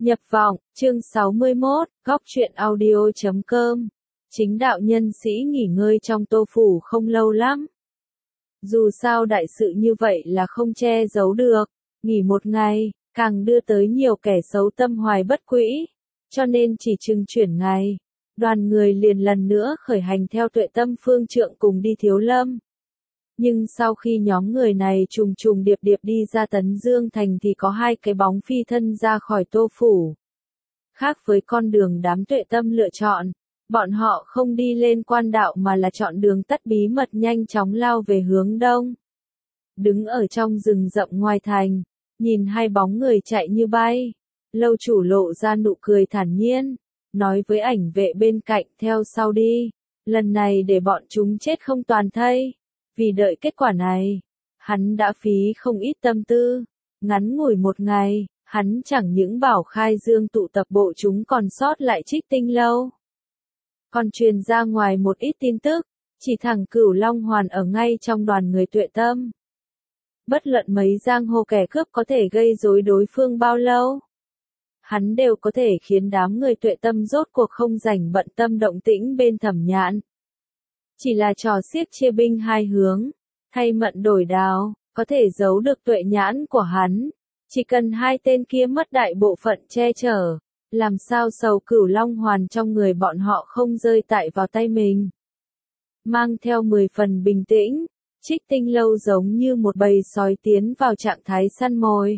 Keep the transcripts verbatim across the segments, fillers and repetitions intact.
Nhập vọng, chương sáu mươi mốt, góc truyện audio chấm com. Chính đạo nhân sĩ nghỉ ngơi trong Tô Phủ không lâu lắm. Dù sao đại sự như vậy là không che giấu được, nghỉ một ngày, càng đưa tới nhiều kẻ xấu tâm hoài bất quỹ, cho nên chỉ chừng chuyển ngày, đoàn người liền lần nữa khởi hành theo Tuệ Tâm phương trượng cùng đi Thiếu Lâm. Nhưng sau khi nhóm người này trùng trùng điệp điệp đi ra Tấn Dương Thành thì có hai cái bóng phi thân ra khỏi Tô Phủ. Khác với con đường đám Tuệ Tâm lựa chọn, bọn họ không đi lên quan đạo mà là chọn đường tắt bí mật nhanh chóng lao về hướng đông. Đứng ở trong rừng rậm ngoài thành, nhìn hai bóng người chạy như bay, Lâu Chủ lộ ra nụ cười thản nhiên, nói với ảnh vệ bên cạnh theo sau đi, lần này để bọn chúng chết không toàn thây. Vì đợi kết quả này, hắn đã phí không ít tâm tư, ngắn ngủi một ngày, hắn chẳng những bảo khai dương tụ tập bộ chúng còn sót lại Trích Tinh Lâu. Còn truyền ra ngoài một ít tin tức, chỉ thẳng Cửu Long Hoàn ở ngay trong đoàn người Tuệ Tâm. Bất luận mấy giang hồ kẻ cướp có thể gây rối đối phương bao lâu, hắn đều có thể khiến đám người Tuệ Tâm rốt cuộc không rảnh bận tâm động tĩnh bên Thẩm Nhạn. Chỉ là trò xiếc chia binh hai hướng, thay mận đổi đao, có thể giấu được tuệ nhãn của hắn. Chỉ cần hai tên kia mất đại bộ phận che chở, làm sao sầu Cửu Long Hoàn trong người bọn họ không rơi tại vào tay mình. Mang theo mười phần bình tĩnh, Trích Tinh Lâu giống như một bầy sói tiến vào trạng thái săn mồi.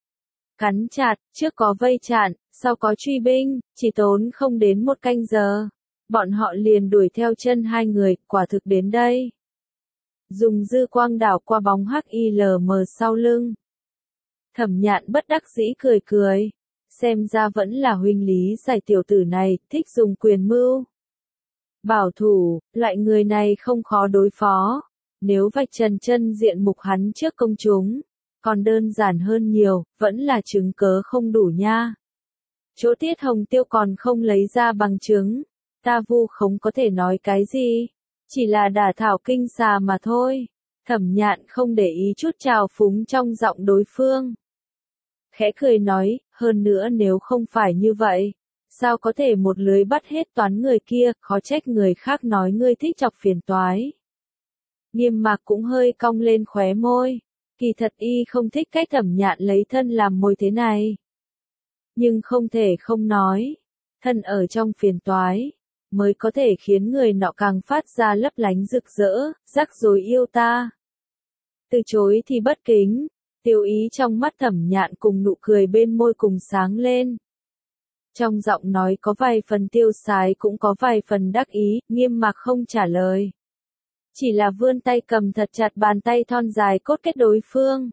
Cắn chặt, trước có vây chặn, sau có truy binh, chỉ tốn không đến một canh giờ. Bọn họ liền đuổi theo chân hai người, quả thực đến đây. Dùng dư quang đảo qua bóng hắc y lờ mờ sau lưng. Thẩm Nhạn bất đắc dĩ cười cười. Xem ra vẫn là huynh lý giải tiểu tử này, thích dùng quyền mưu. Bảo thủ, loại người này không khó đối phó. Nếu vạch trần chân diện mục hắn trước công chúng, còn đơn giản hơn nhiều, vẫn là chứng cớ không đủ nha. Chỗ Tiết Hồng Tiêu còn không lấy ra bằng chứng. Ta vu không có thể nói cái gì, chỉ là đả thảo kinh xà mà thôi. Thẩm Nhạn không để ý chút trào phúng trong giọng đối phương. Khẽ cười nói, hơn nữa nếu không phải như vậy, sao có thể một lưới bắt hết toán người kia, khó trách người khác nói ngươi thích chọc phiền toái. Nghiêm Mạc cũng hơi cong lên khóe môi, kỳ thật y không thích cách Thẩm Nhạn lấy thân làm mồi thế này. Nhưng không thể không nói, thân ở trong phiền toái, mới có thể khiến người nọ càng phát ra lấp lánh rực rỡ, rắc rối yêu ta. Từ chối thì bất kính, tiêu ý trong mắt Thẩm Nhạn cùng nụ cười bên môi cùng sáng lên. Trong giọng nói có vài phần tiêu sái cũng có vài phần đắc ý, Nghiêm Mạc không trả lời. Chỉ là vươn tay cầm thật chặt bàn tay thon dài cốt kết đối phương.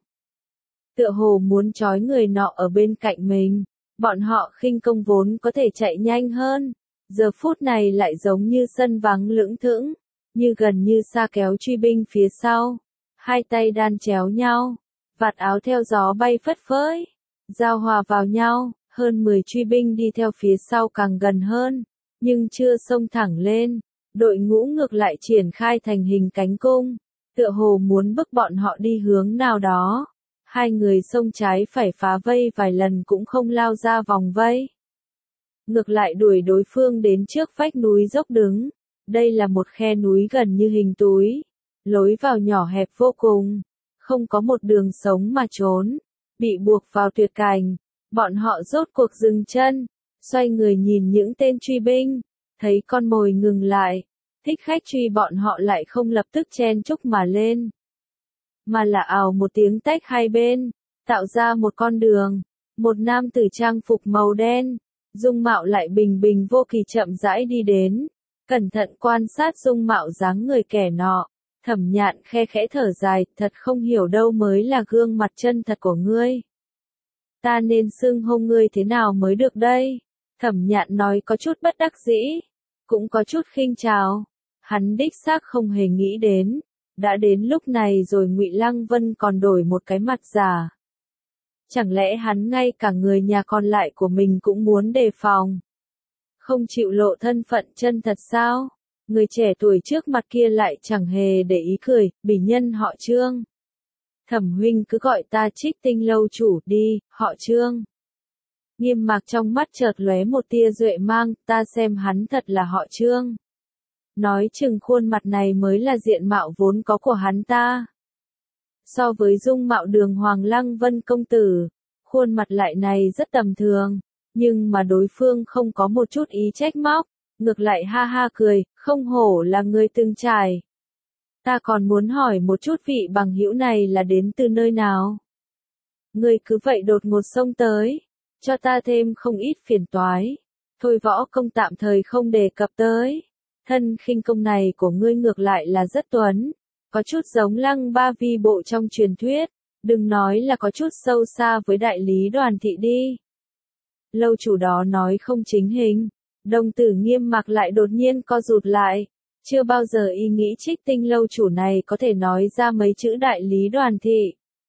Tựa hồ muốn trói người nọ ở bên cạnh mình, bọn họ khinh công vốn có thể chạy nhanh hơn. Giờ phút này lại giống như sân vắng lững thững, như gần như xa kéo truy binh phía sau. Hai tay đan chéo nhau, vạt áo theo gió bay phất phới, giao hòa vào nhau, hơn mười truy binh đi theo phía sau càng gần hơn, nhưng chưa xông thẳng lên. Đội ngũ ngược lại triển khai thành hình cánh cung, tựa hồ muốn bức bọn họ đi hướng nào đó. Hai người xông trái phải phá vây vài lần cũng không lao ra vòng vây. Ngược lại đuổi đối phương đến trước vách núi dốc đứng. Đây là một khe núi gần như hình túi. Lối vào nhỏ hẹp vô cùng. Không có một đường sống mà trốn. Bị buộc vào tuyệt cảnh. Bọn họ rốt cuộc dừng chân. Xoay người nhìn những tên truy binh. Thấy con mồi ngừng lại. Thích khách truy bọn họ lại không lập tức chen chúc mà lên. Mà là ào một tiếng tách hai bên. Tạo ra một con đường. Một nam tử trang phục màu đen. Dung mạo lại bình bình vô kỳ chậm rãi đi đến, cẩn thận quan sát dung mạo dáng người kẻ nọ, Thẩm Nhạn khe khẽ thở dài, thật không hiểu đâu mới là gương mặt chân thật của ngươi. Ta nên xưng hô ngươi thế nào mới được đây? Thẩm Nhạn nói có chút bất đắc dĩ, cũng có chút khinh trào. Hắn đích xác không hề nghĩ đến, đã đến lúc này rồi Ngụy Lăng Vân còn đổi một cái mặt giả. Chẳng lẽ hắn ngay cả người nhà còn lại của mình cũng muốn đề phòng? Không chịu lộ thân phận chân thật sao? Người trẻ tuổi trước mặt kia lại chẳng hề để ý cười, bỉ nhân họ Trương. Thẩm huynh cứ gọi ta Trích Tinh Lâu chủ đi, họ Trương. Nghiêm Mạc trong mắt chợt lóe một tia duệ mang, ta xem hắn thật là họ Trương. Nói chừng khuôn mặt này mới là diện mạo vốn có của hắn ta. So với dung mạo Đường Hoàng Lăng Vân công tử, khuôn mặt lại này rất tầm thường, nhưng mà đối phương không có một chút ý trách móc, ngược lại ha ha cười, không hổ là người từng trải. Ta còn muốn hỏi một chút vị bằng hữu này là đến từ nơi nào? Ngươi cứ vậy đột ngột xông tới, cho ta thêm không ít phiền toái. Thôi võ công tạm thời không đề cập tới. Thân khinh công này của ngươi ngược lại là rất tuấn, có chút giống Lăng Ba Vi bộ trong truyền thuyết, đừng nói là có chút sâu xa với đại lý Đoàn thị đi. Lâu chủ đó nói không chính hình, đồng tử Nghiêm Mạc lại đột nhiên co rụt lại, chưa bao giờ y nghĩ Trích Tinh lâu chủ này có thể nói ra mấy chữ đại lý Đoàn thị.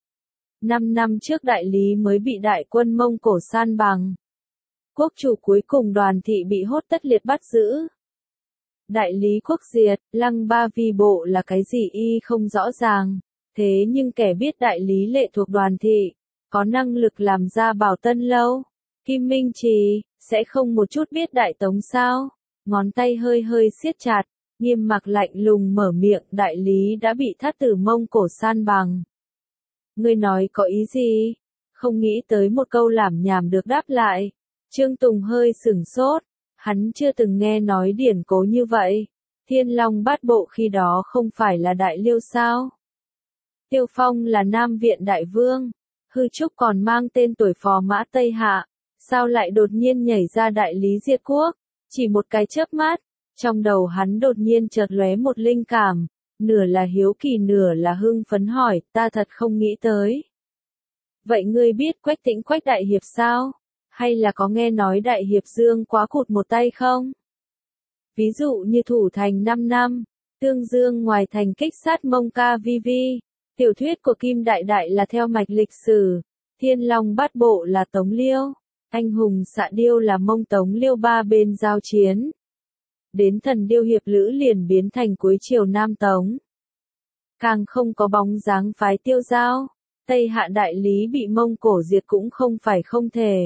Năm năm trước đại lý mới bị đại quân Mông Cổ san bằng. Quốc chủ cuối cùng Đoàn thị bị hốt tất liệt bắt giữ. Đại lý quốc diệt, Lăng Ba Vi bộ là cái gì y không rõ ràng, thế nhưng kẻ biết đại lý lệ thuộc Đoàn thị, có năng lực làm ra Bảo Tân lâu, Kim Minh Trì, sẽ không một chút biết Đại Tống sao? Ngón tay hơi hơi siết chặt, Nghiêm Mạc lạnh lùng mở miệng, đại lý đã bị thát tử Mông Cổ san bằng. Ngươi nói có ý gì? Không nghĩ tới một câu lảm nhảm được đáp lại. Trương Tùng hơi sửng sốt, hắn chưa từng nghe nói điển cố như vậy. Thiên Long Bát Bộ khi đó không phải là Đại Liêu sao? Tiêu Phong là Nam Viện Đại Vương, Hư Trúc còn mang tên tuổi phò mã Tây Hạ, sao lại đột nhiên nhảy ra đại lý diệt quốc? Chỉ một cái chớp mắt, trong đầu hắn đột nhiên chợt lóe một linh cảm, nửa là hiếu kỳ nửa là hưng phấn hỏi, ta thật không nghĩ tới. Vậy ngươi biết Quách Tĩnh Quách đại hiệp sao? Hay là có nghe nói đại hiệp Dương quá cụt một tay không? Ví dụ như thủ thành năm năm, Tương Dương ngoài thành kích sát Mông Ca Vi Vi, tiểu thuyết của Kim Đại Đại là theo mạch lịch sử, Thiên Long Bát Bộ là Tống Liêu, anh hùng xạ điêu là Mông Tống Liêu ba bên giao chiến. Đến thần điêu hiệp lữ liền biến thành cuối triều Nam Tống. Càng không có bóng dáng phái Tiêu Giao, Tây Hạ đại lý bị Mông Cổ diệt cũng không phải không thể.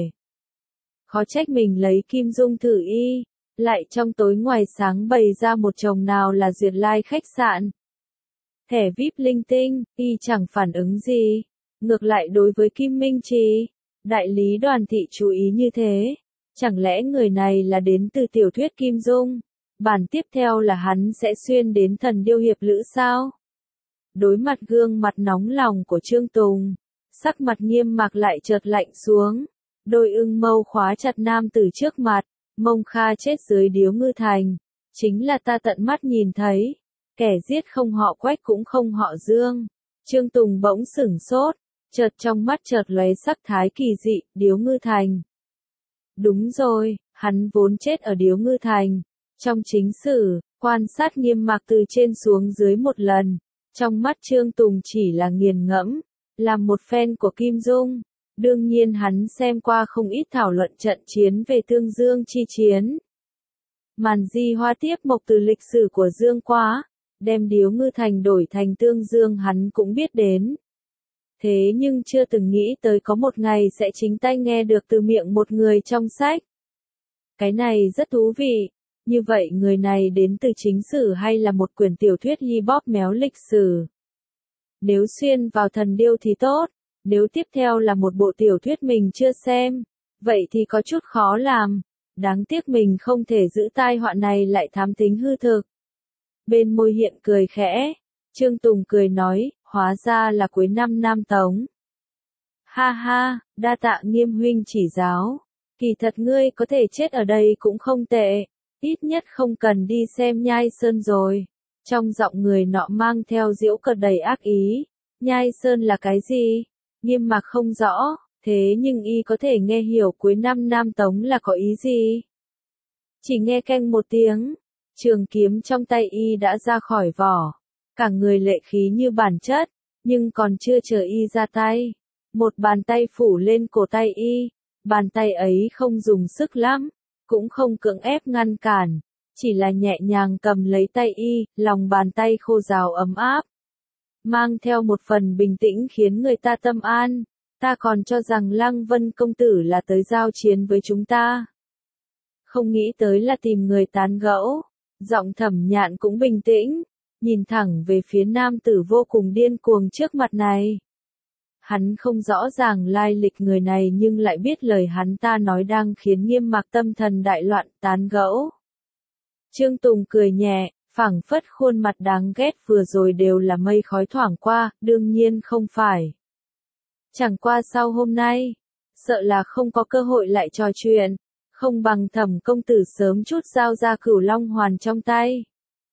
Khó trách mình lấy kim dung thử y, lại trong tối ngoài sáng bày ra một chồng nào là Duyệt Lai khách sạn. Thẻ vi ai pi linh tinh, y chẳng phản ứng gì. Ngược lại đối với Kim Minh Trì, đại lý Đoàn thị chú ý như thế. Chẳng lẽ người này là đến từ tiểu thuyết Kim Dung? Bản tiếp theo là hắn sẽ xuyên đến thần điêu hiệp lữ sao? Đối mặt gương mặt nóng lòng của Trương Tùng, sắc mặt Nghiêm Mạc lại chợt lạnh xuống. Đôi ưng mâu khóa chặt nam tử trước mặt, Mông Kha chết dưới Điếu Ngư Thành. Chính là ta tận mắt nhìn thấy. Kẻ giết không họ Quách cũng không họ Dương. Trương Tùng bỗng sửng sốt, chợt trong mắt chợt lóe sắc thái kỳ dị, Điếu Ngư Thành. Đúng rồi, hắn vốn chết ở Điếu Ngư Thành. Trong chính sử, quan sát Nghiêm Mạc từ trên xuống dưới một lần, trong mắt Trương Tùng chỉ là nghiền ngẫm, làm một fan của Kim Dung. Đương nhiên hắn xem qua không ít thảo luận trận chiến về Tương Dương chi chiến. Màn di hoa tiếp mộc từ lịch sử của Dương Quá, đem Điếu Ngư Thành đổi thành Tương Dương hắn cũng biết đến. Thế nhưng chưa từng nghĩ tới có một ngày sẽ chính tay nghe được từ miệng một người trong sách. Cái này rất thú vị. Như vậy người này đến từ chính sử hay là một quyển tiểu thuyết hi bóp méo lịch sử? Nếu xuyên vào thần điêu thì tốt, nếu tiếp theo là một bộ tiểu thuyết mình chưa xem, vậy thì có chút khó làm. Đáng tiếc mình không thể giữ tai họa này lại thám tính hư thực. Bên môi hiện cười khẽ, Trương Tùng cười nói, hóa ra là cuối năm Nam Tống. Ha ha, đa tạ Nghiêm huynh chỉ giáo, kỳ thật ngươi có thể chết ở đây cũng không tệ. Ít nhất không cần đi xem Nhai Sơn rồi. Trong giọng người nọ mang theo giễu cợt đầy ác ý. Nhai Sơn là cái gì? Nghiêm Mạc không rõ, thế nhưng y có thể nghe hiểu cuối năm Nam Tống là có ý gì. Chỉ nghe keng một tiếng, trường kiếm trong tay y đã ra khỏi vỏ. Cả người lệ khí như bản chất, nhưng còn chưa chờ y ra tay. Một bàn tay phủ lên cổ tay y, bàn tay ấy không dùng sức lắm. Cũng không cưỡng ép ngăn cản, chỉ là nhẹ nhàng cầm lấy tay y, lòng bàn tay khô ráo ấm áp. Mang theo một phần bình tĩnh khiến người ta tâm an, Ta còn cho rằng Lăng Vân công tử là tới giao chiến với chúng ta. Không nghĩ tới là tìm người tán gẫu. Giọng Thẩm Nhạn cũng bình tĩnh, nhìn thẳng về phía nam tử vô cùng điên cuồng trước mặt này. Hắn không rõ ràng lai lịch người này nhưng lại biết lời hắn ta nói đang khiến Nghiêm Mặc tâm thần đại loạn. Tán gẫu. Trương Tùng cười nhẹ, phảng phất khuôn mặt đáng ghét vừa rồi đều là mây khói thoảng qua, đương nhiên không phải. Chẳng qua sau hôm nay, sợ là không có cơ hội lại trò chuyện, không bằng Thẩm công tử sớm chút giao ra Cửu Long Hoàn trong tay.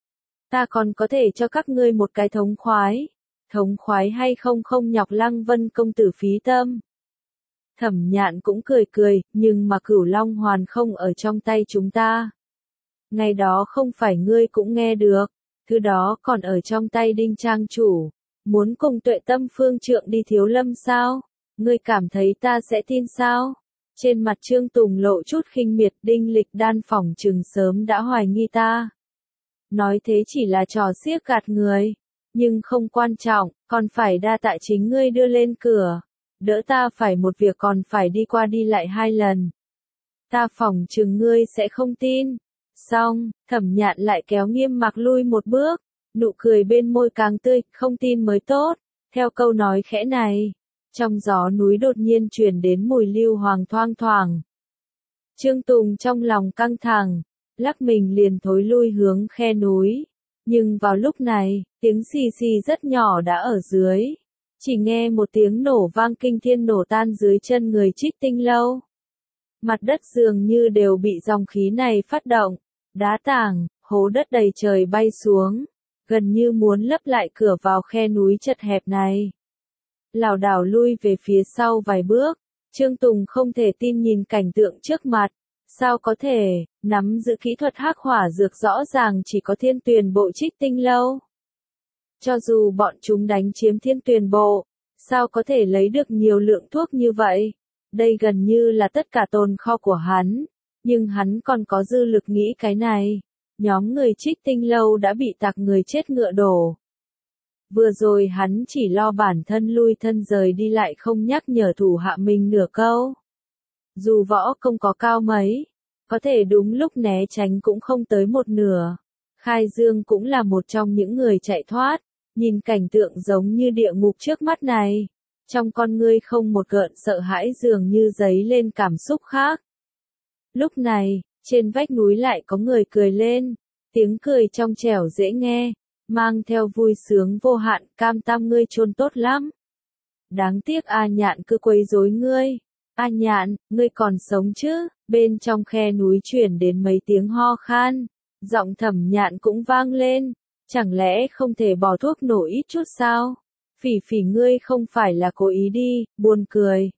Ta còn có thể cho các ngươi một cái thống khoái, thống khoái hay không không nhọc Lăng Vân công tử phí tâm. Thẩm Nhạn cũng cười cười, nhưng mà Cửu Long Hoàn không ở trong tay chúng ta. Ngày đó không phải ngươi cũng nghe được, thứ đó còn ở trong tay Đinh trang chủ, muốn cùng Tuệ Tâm phương trượng đi Thiếu Lâm sao? Ngươi cảm thấy ta sẽ tin sao? Trên mặt Trương Tùng lộ chút khinh miệt. Đinh Lịch Đan phỏng chừng sớm đã hoài nghi ta. Nói thế chỉ là trò xiếc gạt người, nhưng không quan trọng, còn phải đa tạ chính ngươi đưa lên cửa, đỡ ta phải một việc còn phải đi qua đi lại hai lần. Ta phỏng chừng ngươi sẽ không tin. Xong, Thẩm Nhạn lại kéo Nghiêm Mặc lui một bước, nụ cười bên môi càng tươi, không tin mới tốt. Theo câu nói khẽ này, trong gió núi đột nhiên truyền đến mùi lưu hoàng thoang thoảng. Trương Tùng trong lòng căng thẳng, lắc mình liền thối lui hướng khe núi. Nhưng vào lúc này, tiếng xì xì rất nhỏ đã ở dưới. Chỉ nghe một tiếng nổ vang kinh thiên nổ tan dưới chân người Trích Tinh Lâu. Mặt đất dường như đều bị dòng khí này phát động. Đá tảng, hố đất đầy trời bay xuống, gần như muốn lấp lại cửa vào khe núi chật hẹp này. Lảo đảo lui về phía sau vài bước, Trương Tùng không thể tin nhìn cảnh tượng trước mặt. Sao có thể, nắm giữ kỹ thuật hắc hỏa dược rõ ràng chỉ có Thiên Tuyền Bộ Trích Tinh Lâu. Cho dù bọn chúng đánh chiếm Thiên Tuyền Bộ, sao có thể lấy được nhiều lượng thuốc như vậy? Đây gần như là tất cả tồn kho của hắn. Nhưng hắn còn có dư lực nghĩ cái này. Nhóm người Trích Tinh Lâu đã bị tặc người chết ngựa đổ. Vừa rồi hắn chỉ lo bản thân lui thân rời đi lại không nhắc nhở thủ hạ mình nửa câu. Dù võ công có cao mấy, có thể đúng lúc né tránh cũng không tới một nửa. Khai Dương cũng là một trong những người chạy thoát, nhìn cảnh tượng giống như địa ngục trước mắt này. Trong con ngươi không một gợn sợ hãi dường như dấy lên cảm xúc khác. Lúc này, trên vách núi lại có người cười lên, tiếng cười trong trẻo dễ nghe, mang theo vui sướng vô hạn. Cam Tam ngươi chôn tốt lắm. Đáng tiếc A Nhạn cứ quấy rối ngươi. A Nhạn, ngươi còn sống chứ? Bên trong khe núi chuyển đến mấy tiếng ho khan, giọng Thẩm Nhạn cũng vang lên. Chẳng lẽ không thể bỏ thuốc nổ ít chút sao? Phỉ Phỉ ngươi không phải là cố ý đi, buồn cười.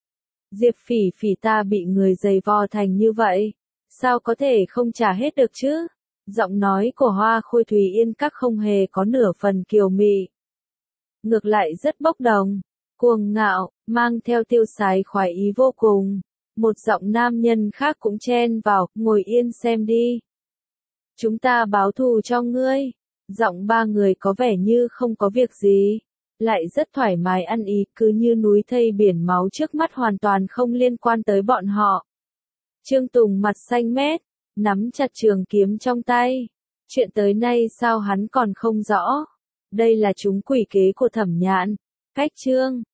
Diệp Phỉ Phỉ ta bị người giày vò thành như vậy, sao có thể không trả hết được chứ? Giọng nói của Hoa Khôi Thùy Yên các không hề có nửa phần kiều mị. Ngược lại rất bốc đồng, cuồng ngạo, mang theo tiêu sái khoái ý vô cùng. Một giọng nam nhân khác cũng chen vào, ngồi yên xem đi. Chúng ta báo thù cho ngươi. Giọng ba người có vẻ như không có việc gì. Lại rất thoải mái ăn ý, cứ như núi thây biển máu trước mắt hoàn toàn không liên quan tới bọn họ. Trương Tùng mặt xanh mét, nắm chặt trường kiếm trong tay. Chuyện tới nay sao hắn còn không rõ. Đây là trúng quỷ kế của Thẩm Nhạn. Cách chương